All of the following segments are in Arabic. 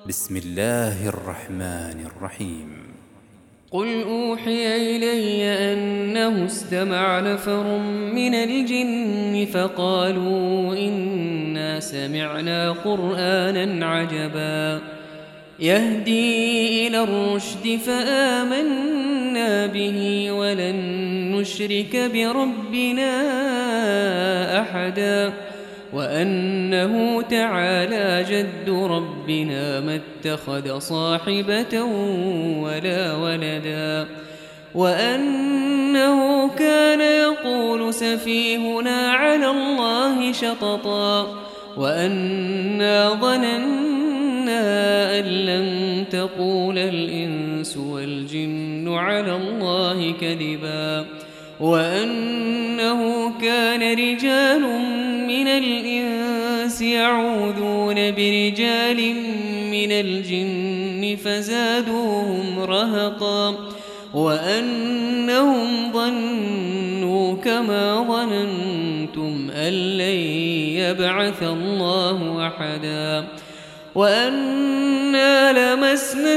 بسم الله الرحمن الرحيم. قل أوحي إلي أنه استمع نفر من الجن فقالوا إنا سمعنا قرآنا عجبا يهدي إلى الرشد فآمنا به ولن نشرك بربنا أحدا وأنه تعالى جد ربنا ما اتخذ صاحبة ولا ولدا وأنه كان يقول سفيهنا على الله شططا وأنا ظننا أن لن تقول الإنس والجن على الله كذبا وأنه كان رجال من الإنس يعوذون برجال من الجن فزادوهم رهقا وأنهم ظنوا كما ظننتم أن لن يبعث الله أحدا وأنا لمسنا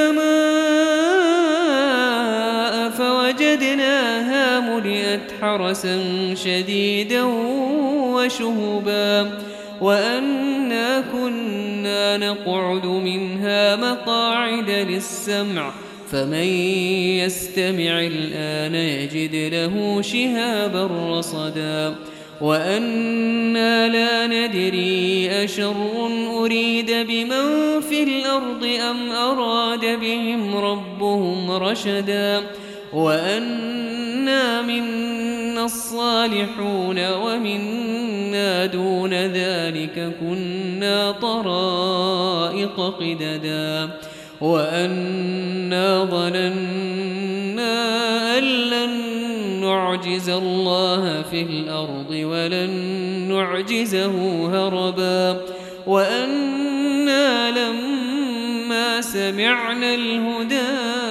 السماء فوجدناها ملئت حرسا شديدا وشهبا وأنا كنا نقعد منها مقاعد للسمع فمن يستمع الآن يجد له شهابا رصدا وأنا لا ندري أشر أريد بمن في الأرض أم أراد بهم ربهم رشدا وأنا منا الصالحون ومنا دون ذلك كنا طرائق قددا وأنا ظننا أن لن نعجز الله في الأرض ولن نعجزه هربا وأنا لما سمعنا الهدى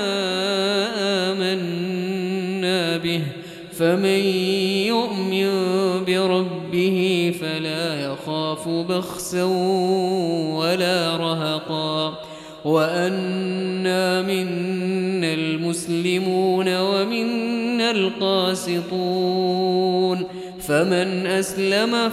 آمنا به فمن يؤمن بربه فلا يخاف بخسا ولا رهقا وأنا منا المسلمون ومنا القاسطون فمن أسلم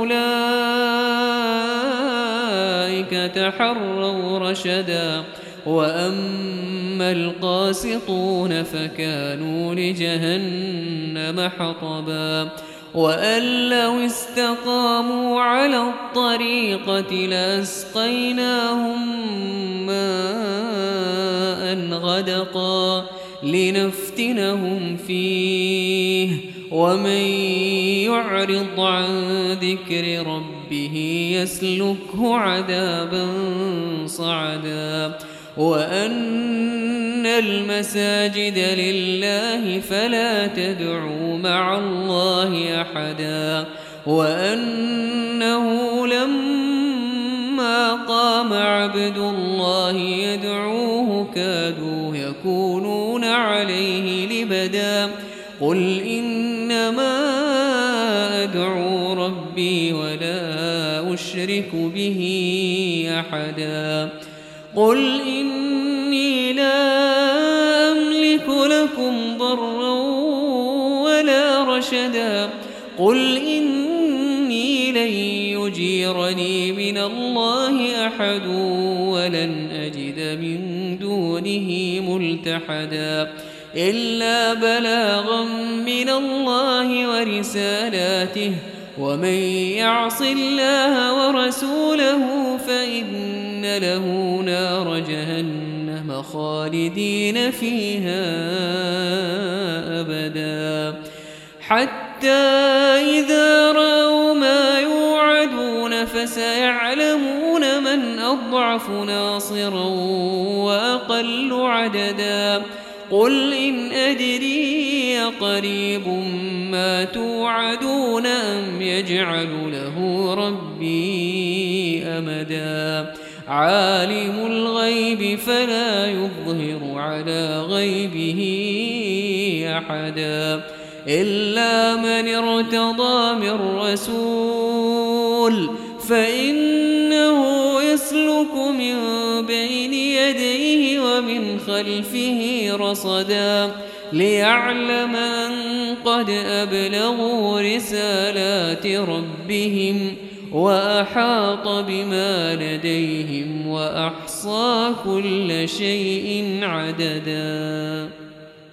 فأولئك تحروا رشدا وأما القاسطون فكانوا لجهنم حطبا وأن لو استقاموا على الطريقة لأسقيناهم ماء غدقا لنفتنهم فيه ومن يعرض عن ذكر ربه يسلكه عذابا صعدا وأن المساجد لله فلا تدعوا مع الله أحدا وأنه لما قام عبد الله يدعوه كادوا يكونون عليه لبدا قل إنما أدعو ربي ولا أشرك به أحدا قل إني لا أملك لكم ضرا ولا رشدا قل إني لن يجيرني من الله أحد ولن أجد من دونه ملتحدا إلا بلاغا من الله ورسالاته ومن يعص الله ورسوله فإن له نار جهنم خالدين فيها أبدا حتى إذا رأوا ما يوعدون فسيعلمون من أضعف ناصرا وأقل عددا قل إن أدري قريب ما توعدون أم يجعل له ربي أمدا عالم الغيب فلا يظهر على غيبه أحدا إلا من ارتضى من رسول فإنه يسلك من بين يديه ومن خلفه رصدا ليعلم أن قد أبلغوا رسالات ربهم وأحاط بما لديهم وأحصى كل شيء عددا.